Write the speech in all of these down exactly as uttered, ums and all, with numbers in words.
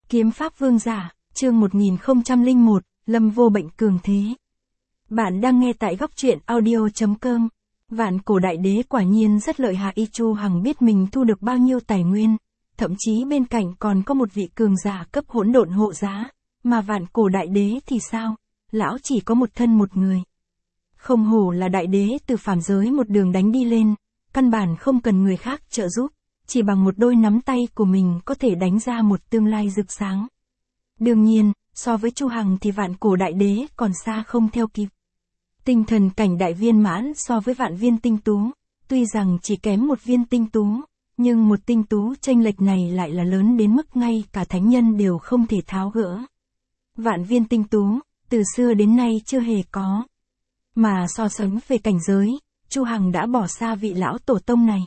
Kiếm Pháp Vương Giả, chương một nghìn không trăm lẻ một, Lâm Vô Bệnh cường thế. Bạn đang nghe tại góc truyện audio chấm com. Vạn cổ đại đế quả nhiên rất lợi hại. Chu Hằng biết mình thu được bao nhiêu tài nguyên, thậm chí bên cạnh còn có một vị cường giả cấp hỗn độn hộ giá, mà vạn cổ đại đế thì sao? Lão chỉ có một thân một người. Không hổ là đại đế từ phàm giới một đường đánh đi lên, căn bản không cần người khác trợ giúp, chỉ bằng một đôi nắm tay của mình có thể đánh ra một tương lai rực sáng. Đương nhiên, so với Chu Hằng thì vạn cổ đại đế còn xa không theo kịp. Tinh thần cảnh đại viên mãn so với vạn viên tinh tú, tuy rằng chỉ kém một viên tinh tú, nhưng một tinh tú chênh lệch này lại là lớn đến mức ngay cả thánh nhân đều không thể tháo gỡ. Vạn viên tinh tú, từ xưa đến nay chưa hề có. Mà so sánh về cảnh giới, Chu Hằng đã bỏ xa vị lão tổ tông này.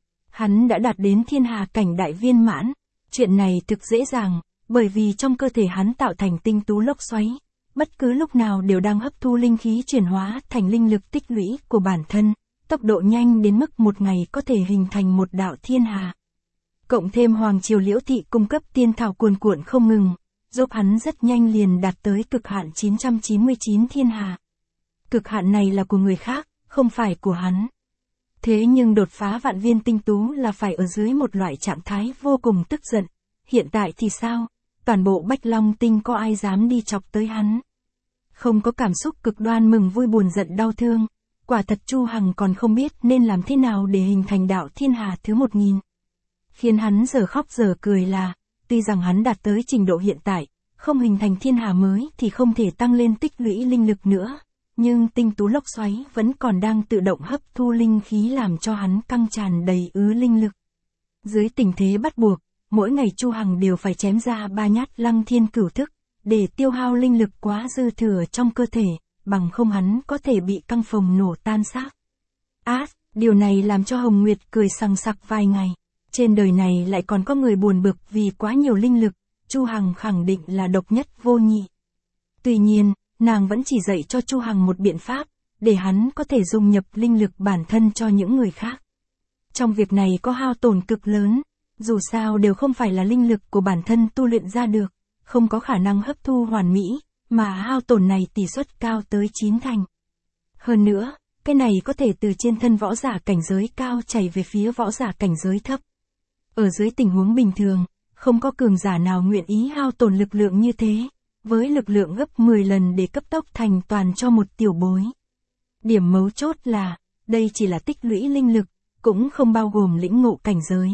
Hắn đã đạt đến thiên hà cảnh đại viên mãn, chuyện này thực dễ dàng, bởi vì trong cơ thể hắn tạo thành tinh tú lốc xoáy, bất cứ lúc nào đều đang hấp thu linh khí chuyển hóa thành linh lực tích lũy của bản thân, tốc độ nhanh đến mức một ngày có thể hình thành một đạo thiên hà. Cộng thêm Hoàng Triều Liễu Thị cung cấp tiên thảo cuồn cuộn không ngừng, giúp hắn rất nhanh liền đạt tới cực hạn chín trăm chín mươi chín thiên hà. Cực hạn này là của người khác, không phải của hắn. Thế nhưng đột phá vạn viên tinh tú là phải ở dưới một loại trạng thái vô cùng tức giận. Hiện tại thì sao? Toàn bộ Bách Long Tinh có ai dám đi chọc tới hắn? Không có cảm xúc cực đoan mừng vui buồn giận đau thương. Quả thật Chu Hằng còn không biết nên làm thế nào để hình thành đạo thiên hà thứ một nghìn. Khiến hắn giờ khóc giờ cười là, tuy rằng hắn đạt tới trình độ hiện tại, không hình thành thiên hà mới thì không thể tăng lên tích lũy linh lực nữa. Nhưng tinh tú lốc xoáy vẫn còn đang tự động hấp thu linh khí làm cho hắn căng tràn đầy ứ linh lực. Dưới tình thế bắt buộc, mỗi ngày Chu Hằng đều phải chém ra ba nhát Lăng Thiên Cửu Thức, để tiêu hao linh lực quá dư thừa trong cơ thể, bằng không hắn có thể bị căng phồng nổ tan xác. Á, điều này làm cho Hồng Nguyệt cười sằng sặc vài ngày. Trên đời này lại còn có người buồn bực vì quá nhiều linh lực, Chu Hằng khẳng định là độc nhất vô nhị. Tuy nhiên, nàng vẫn chỉ dạy cho Chu Hằng một biện pháp, để hắn có thể dung nhập linh lực bản thân cho những người khác. Trong việc này có hao tổn cực lớn, dù sao đều không phải là linh lực của bản thân tu luyện ra được, không có khả năng hấp thu hoàn mỹ, mà hao tổn này tỷ suất cao tới chín thành. Hơn nữa, cái này có thể từ trên thân võ giả cảnh giới cao chảy về phía võ giả cảnh giới thấp. Ở dưới tình huống bình thường, không có cường giả nào nguyện ý hao tổn lực lượng như thế, với lực lượng gấp mười lần để cấp tốc thành toàn cho một tiểu bối. Điểm mấu chốt là, đây chỉ là tích lũy linh lực, cũng không bao gồm lĩnh ngộ cảnh giới.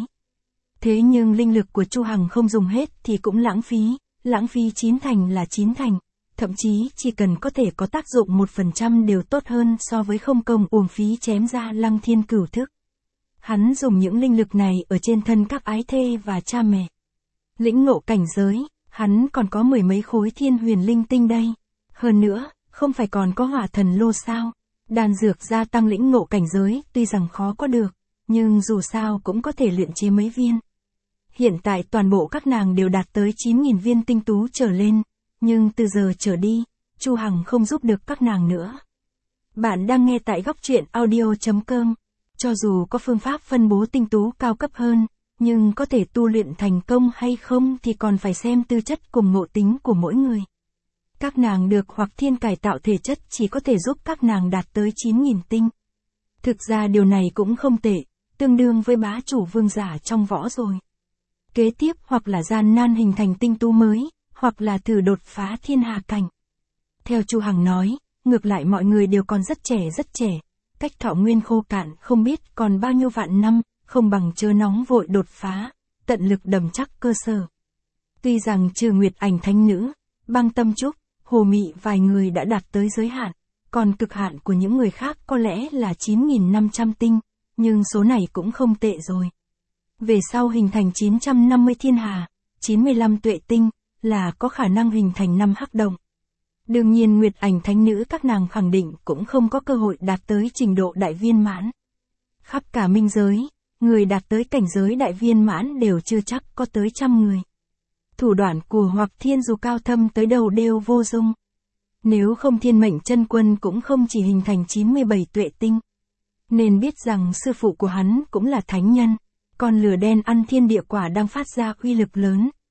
Thế nhưng linh lực của Chu Hằng không dùng hết thì cũng lãng phí, lãng phí chín thành là chín thành, thậm chí chỉ cần có thể có tác dụng một phần trăm đều tốt hơn so với không công uổng phí chém ra Lăng Thiên Cửu Thức. Hắn dùng những linh lực này ở trên thân các ái thê và cha mẹ. Lĩnh ngộ cảnh giới, hắn còn có mười mấy khối thiên huyền linh tinh đây. Hơn nữa, không phải còn có hỏa thần lô sao? Đan dược gia tăng lĩnh ngộ cảnh giới tuy rằng khó có được, nhưng dù sao cũng có thể luyện chế mấy viên. Hiện tại toàn bộ các nàng đều đạt tới chín nghìn viên tinh tú trở lên, nhưng từ giờ trở đi, Chu Hằng không giúp được các nàng nữa. Bạn đang nghe tại góc truyện audio chấm com. Cho dù có phương pháp phân bố tinh tú cao cấp hơn, nhưng có thể tu luyện thành công hay không thì còn phải xem tư chất cùng ngộ tính của mỗi người. Các nàng được hoặc thiên cải tạo thể chất chỉ có thể giúp các nàng đạt tới chín nghìn tinh. Thực ra điều này cũng không tệ, tương đương với bá chủ vương giả trong võ rồi. Kế tiếp hoặc là gian nan hình thành tinh tú mới, hoặc là thử đột phá thiên hà cảnh. Theo Chu Hằng nói, ngược lại mọi người đều còn rất trẻ rất trẻ, cách thọ nguyên khô cạn không biết còn bao nhiêu vạn năm, không bằng chớ nóng vội đột phá, tận lực đầm chắc cơ sở. Tuy rằng trừ Nguyệt Ảnh Thánh Nữ, Băng Tâm Trúc, Hồ Mị vài người đã đạt tới giới hạn, còn cực hạn của những người khác có lẽ là chín nghìn năm trăm tinh, nhưng số này cũng không tệ rồi. Về sau hình thành chín trăm năm mươi thiên hà, chín mươi lăm tuệ tinh, là có khả năng hình thành năm hắc động. Đương nhiên Nguyệt Ảnh Thánh Nữ các nàng khẳng định cũng không có cơ hội đạt tới trình độ đại viên mãn. Khắp cả minh giới, người đạt tới cảnh giới đại viên mãn đều chưa chắc có tới trăm người. Thủ đoạn của Hoặc Thiên dù cao thâm tới đầu đều vô dụng. Nếu không Thiên Mệnh Chân Quân cũng không chỉ hình thành chín mươi bảy tuệ tinh. Nên biết rằng sư phụ của hắn cũng là thánh nhân, con lửa đen ăn thiên địa quả đang phát ra uy lực lớn,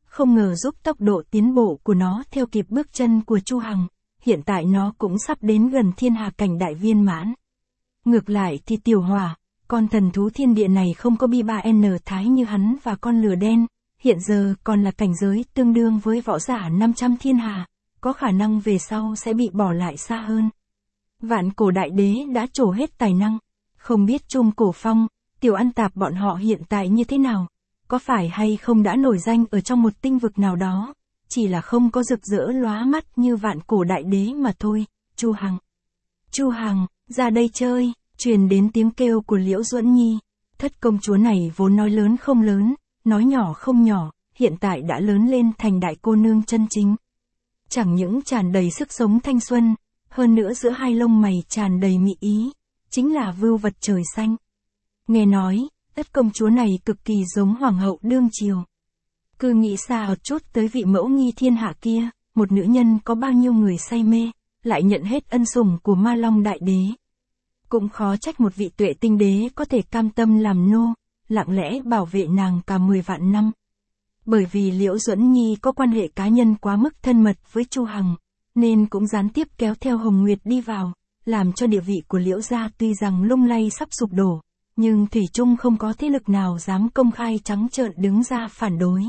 không ngờ giúp tốc độ tiến bộ của nó theo kịp bước chân của Chu Hằng, hiện tại nó cũng sắp đến gần thiên hà cảnh đại viên mãn. Ngược lại thì Tiểu Hỏa, con thần thú thiên địa này không có bi ba N thái như hắn và con lửa đen, hiện giờ còn là cảnh giới tương đương với võ giả năm trăm thiên hà, có khả năng về sau sẽ bị bỏ lại xa hơn. Vạn Cổ Đại Đế đã trổ hết tài năng, không biết Trung Cổ Phong, Tiểu Ăn Tạp bọn họ hiện tại như thế nào, có phải hay không đã nổi danh ở trong một tinh vực nào đó, chỉ là không có rực rỡ lóa mắt như Vạn Cổ Đại Đế mà thôi. Chu Hằng, Chu Hằng, ra đây chơi, truyền đến tiếng kêu của Liễu Duẫn Nhi. Thất công chúa này vốn nói lớn không lớn, nói nhỏ không nhỏ, hiện tại đã lớn lên thành đại cô nương chân chính. Chẳng những tràn đầy sức sống thanh xuân, hơn nữa giữa hai lông mày tràn đầy mị ý, chính là vưu vật trời xanh. Nghe nói, thất công chúa này cực kỳ giống hoàng hậu đương triều. Cứ nghĩ xa một chút tới vị mẫu nghi thiên hạ kia, một nữ nhân có bao nhiêu người say mê, lại nhận hết ân sủng của Ma Long Đại Đế. Cũng khó trách một vị tuệ tinh đế có thể cam tâm làm nô, lặng lẽ bảo vệ nàng cả mười vạn năm. Bởi vì Liễu Duẫn Nhi có quan hệ cá nhân quá mức thân mật với Chu Hằng, nên cũng gián tiếp kéo theo Hồng Nguyệt đi vào, làm cho địa vị của Liễu gia tuy rằng lung lay sắp sụp đổ, nhưng thủy chung không có thế lực nào dám công khai trắng trợn đứng ra phản đối.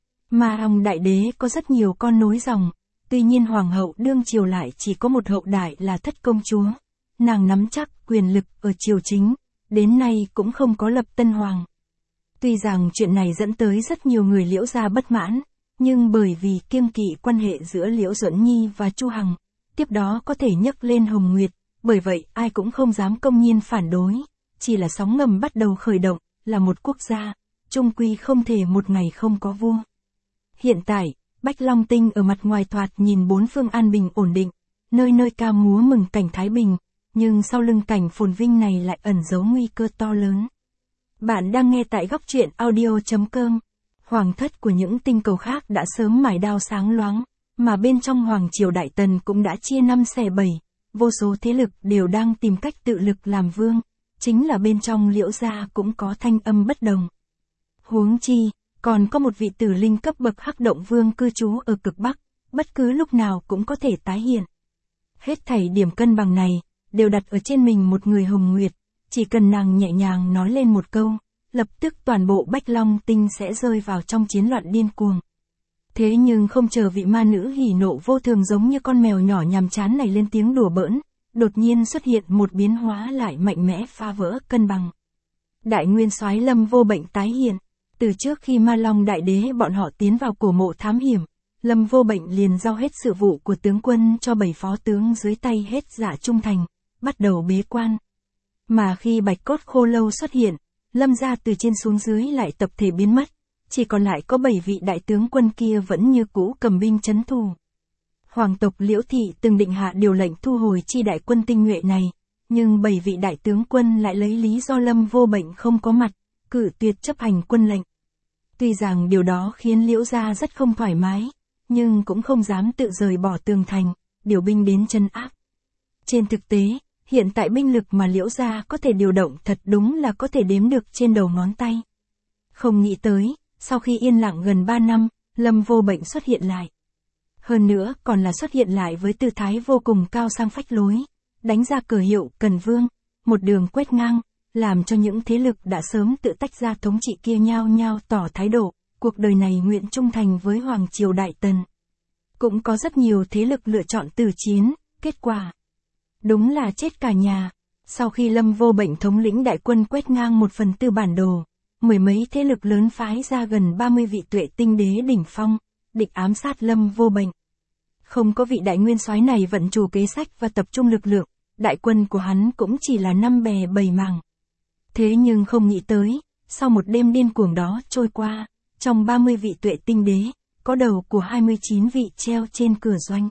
Ma Long Đại Đế có rất nhiều con nối dòng, tuy nhiên hoàng hậu đương triều lại chỉ có một hậu đại là thất công chúa. Nàng nắm chắc quyền lực ở triều chính, đến nay cũng không có lập tân hoàng. Tuy rằng chuyện này dẫn tới rất nhiều người Liễu gia bất mãn, nhưng bởi vì kiêng kỵ quan hệ giữa Liễu Duẫn Nhi và Chu Hằng, tiếp đó có thể nhấc lên Hồng Nguyệt, bởi vậy ai cũng không dám công nhiên phản đối, chỉ là sóng ngầm bắt đầu khởi động, là một quốc gia, chung quy không thể một ngày không có vua. Hiện tại, Bách Long Tinh ở mặt ngoài thoạt nhìn bốn phương an bình ổn định, nơi nơi ca múa mừng cảnh thái bình, nhưng sau lưng cảnh phồn vinh này lại ẩn giấu nguy cơ to lớn. Bạn đang nghe tại góc truyện audio chấm com. Hoàng thất của những tinh cầu khác đã sớm mài đao sáng loáng, mà bên trong Hoàng triều Đại Tần cũng đã chia năm xẻ bảy, vô số thế lực đều đang tìm cách tự lực làm vương, chính là bên trong Liễu gia cũng có thanh âm bất đồng. Huống chi, còn có một vị tử linh cấp bậc Hắc Động Vương cư trú ở cực Bắc, bất cứ lúc nào cũng có thể tái hiện. Hết thảy điểm cân bằng này, đều đặt ở trên mình một người Hồng Nguyệt, chỉ cần nàng nhẹ nhàng nói lên một câu, lập tức toàn bộ Bách Long Tinh sẽ rơi vào trong chiến loạn điên cuồng. Thế nhưng không chờ vị ma nữ hỉ nộ vô thường giống như con mèo nhỏ nhàm chán này lên tiếng đùa bỡn, đột nhiên xuất hiện một biến hóa lại mạnh mẽ phá vỡ cân bằng. Đại nguyên soái Lâm Vô Bệnh tái hiện, từ trước khi Ma Long Đại Đế bọn họ tiến vào cổ mộ thám hiểm, Lâm Vô Bệnh liền giao hết sự vụ của tướng quân cho bảy phó tướng dưới tay hết dạ trung thành, bắt đầu bế quan. Mà khi Bạch Cốt Khô Lâu xuất hiện, Lâm gia từ trên xuống dưới lại tập thể biến mất, chỉ còn lại có bảy vị đại tướng quân kia vẫn như cũ cầm binh trấn thủ. Hoàng tộc Liễu Thị từng định hạ điều lệnh thu hồi chi đại quân tinh nhuệ này, nhưng bảy vị đại tướng quân lại lấy lý do Lâm Vô Bệnh không có mặt, cự tuyệt chấp hành quân lệnh. Tuy rằng điều đó khiến Liễu gia rất không thoải mái, nhưng cũng không dám tự rời bỏ tường thành, điều binh đến chân áp. Trên thực tế, hiện tại binh lực mà Liễu gia có thể điều động thật đúng là có thể đếm được trên đầu ngón tay. Không nghĩ tới, sau khi yên lặng gần ba năm, Lâm Vô Bệnh xuất hiện lại. Hơn nữa còn là xuất hiện lại với tư thái vô cùng cao sang phách lối, đánh ra cờ hiệu Cần Vương, một đường quét ngang, làm cho những thế lực đã sớm tự tách ra thống trị kia nhao nhao tỏ thái độ, cuộc đời này nguyện trung thành với Hoàng triều Đại Tần. Cũng có rất nhiều thế lực lựa chọn từ chiến, kết quả đúng là chết cả nhà. Sau khi Lâm Vô Bệnh thống lĩnh đại quân quét ngang một phần tư bản đồ, mười mấy thế lực lớn phái ra gần ba mươi vị tuệ tinh đế đỉnh phong, định ám sát Lâm Vô Bệnh. Không có vị đại nguyên soái này vận chủ kế sách và tập trung lực lượng, đại quân của hắn cũng chỉ là năm bè bảy mảng. Thế nhưng không nghĩ tới, sau một đêm điên cuồng đó trôi qua, trong ba mươi vị tuệ tinh đế, có đầu của hai mươi chín vị treo trên cửa doanh.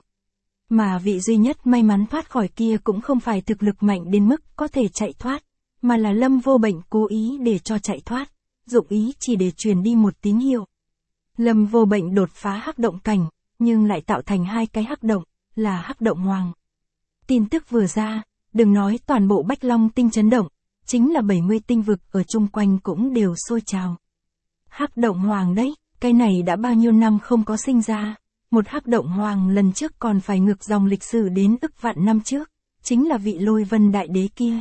Mà vị duy nhất may mắn thoát khỏi kia cũng không phải thực lực mạnh đến mức có thể chạy thoát, mà là Lâm Vô Bệnh cố ý để cho chạy thoát, dụng ý chỉ để truyền đi một tín hiệu. Lâm Vô Bệnh đột phá hắc động cảnh, nhưng lại tạo thành hai cái hắc động, là hắc động hoàng. Tin tức vừa ra, đừng nói toàn bộ Bách Long Tinh chấn động, chính là bảy mươi tinh vực ở chung quanh cũng đều sôi trào. Hắc động hoàng đấy, cái này đã bao nhiêu năm không có sinh ra, một hắc động hoàng lần trước còn phải ngược dòng lịch sử đến ức vạn năm trước, chính là vị Lôi Vân đại đế kia.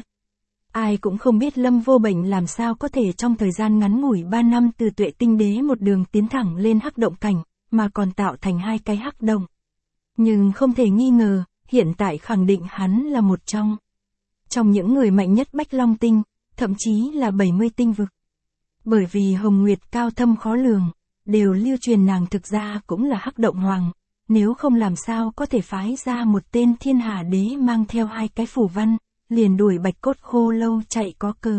Ai cũng không biết Lâm Vô Bệnh làm sao có thể trong thời gian ngắn ngủi ba năm từ Tuệ Tinh Đế một đường tiến thẳng lên hắc động cảnh, mà còn tạo thành hai cái hắc động. Nhưng không thể nghi ngờ, hiện tại khẳng định hắn là một trong. Trong những người mạnh nhất Bách Long Tinh, thậm chí là bảy mươi tinh vực. Bởi vì Hồng Nguyệt cao thâm khó lường, đều lưu truyền nàng thực ra cũng là hắc động hoàng, nếu không làm sao có thể phái ra một tên Thiên Hà Đế mang theo hai cái phù văn, liền đuổi Bạch Cốt Khô Lâu chạy có cờ.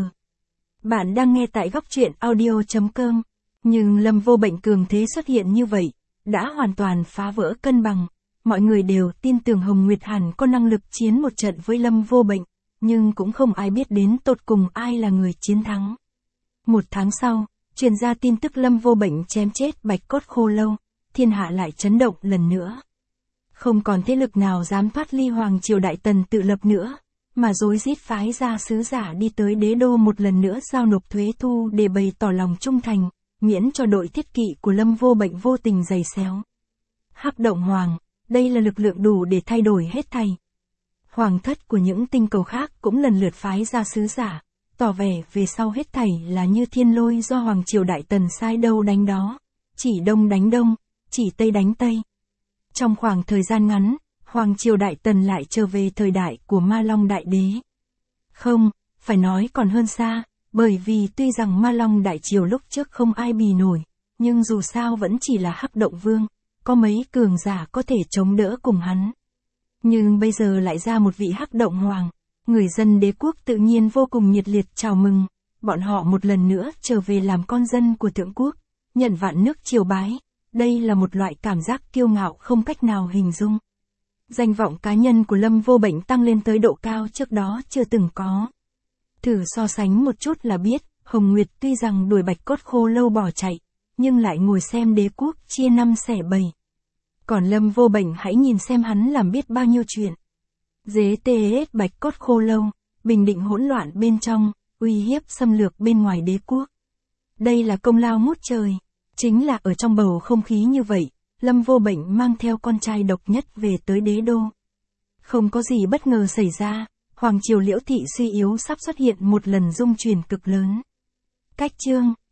Bạn đang nghe tại góc truyện audio chấm com, nhưng Lâm Vô Bệnh cường thế xuất hiện như vậy, đã hoàn toàn phá vỡ cân bằng. Mọi người đều tin tưởng Hồng Nguyệt hẳn có năng lực chiến một trận với Lâm Vô Bệnh, nhưng cũng không ai biết đến tột cùng ai là người chiến thắng. Một tháng sau, truyền ra tin tức Lâm Vô Bệnh chém chết Bạch Cốt Khô Lâu, thiên hạ lại chấn động lần nữa. Không còn thế lực nào dám thoát ly Hoàng Triều Đại Tần tự lập nữa, mà rối rít phái ra sứ giả đi tới đế đô một lần nữa giao nộp thuế thu để bày tỏ lòng trung thành, miễn cho đội thiết kỵ của Lâm Vô Bệnh vô tình giày xéo. Hắc động hoàng, đây là lực lượng đủ để thay đổi hết thảy. Hoàng thất của những tinh cầu khác cũng lần lượt phái ra sứ giả, tỏ vẻ về sau hết thảy là như thiên lôi do Hoàng Triều Đại Tần sai đâu đánh đó, chỉ đông đánh đông, chỉ tây đánh tây. Trong khoảng thời gian ngắn, Hoàng Triều Đại Tần lại trở về thời đại của Ma Long Đại Đế. Không, phải nói còn hơn xa, bởi vì tuy rằng Ma Long Đại Triều lúc trước không ai bì nổi, nhưng dù sao vẫn chỉ là hắc động vương, có mấy cường giả có thể chống đỡ cùng hắn. Nhưng bây giờ lại ra một vị hắc động hoàng, người dân đế quốc tự nhiên vô cùng nhiệt liệt chào mừng, bọn họ một lần nữa trở về làm con dân của thượng quốc, nhận vạn nước triều bái, đây là một loại cảm giác kiêu ngạo không cách nào hình dung. Danh vọng cá nhân của Lâm Vô Bệnh tăng lên tới độ cao trước đó chưa từng có. Thử so sánh một chút là biết, Hồng Nguyệt tuy rằng đuổi Bạch Cốt Khô Lâu bỏ chạy, nhưng lại ngồi xem đế quốc chia năm xẻ bảy. Còn Lâm Vô Bệnh hãy nhìn xem hắn làm biết bao nhiêu chuyện. Dế tê Bạch Cốt Khô Lâu, bình định hỗn loạn bên trong, uy hiếp xâm lược bên ngoài đế quốc. Đây là công lao ngút trời, chính là ở trong bầu không khí như vậy, Lâm Vô Bệnh mang theo con trai độc nhất về tới đế đô. Không có gì bất ngờ xảy ra, Hoàng Triều Liễu Thị suy yếu sắp xuất hiện một lần dung chuyển cực lớn. Cách chương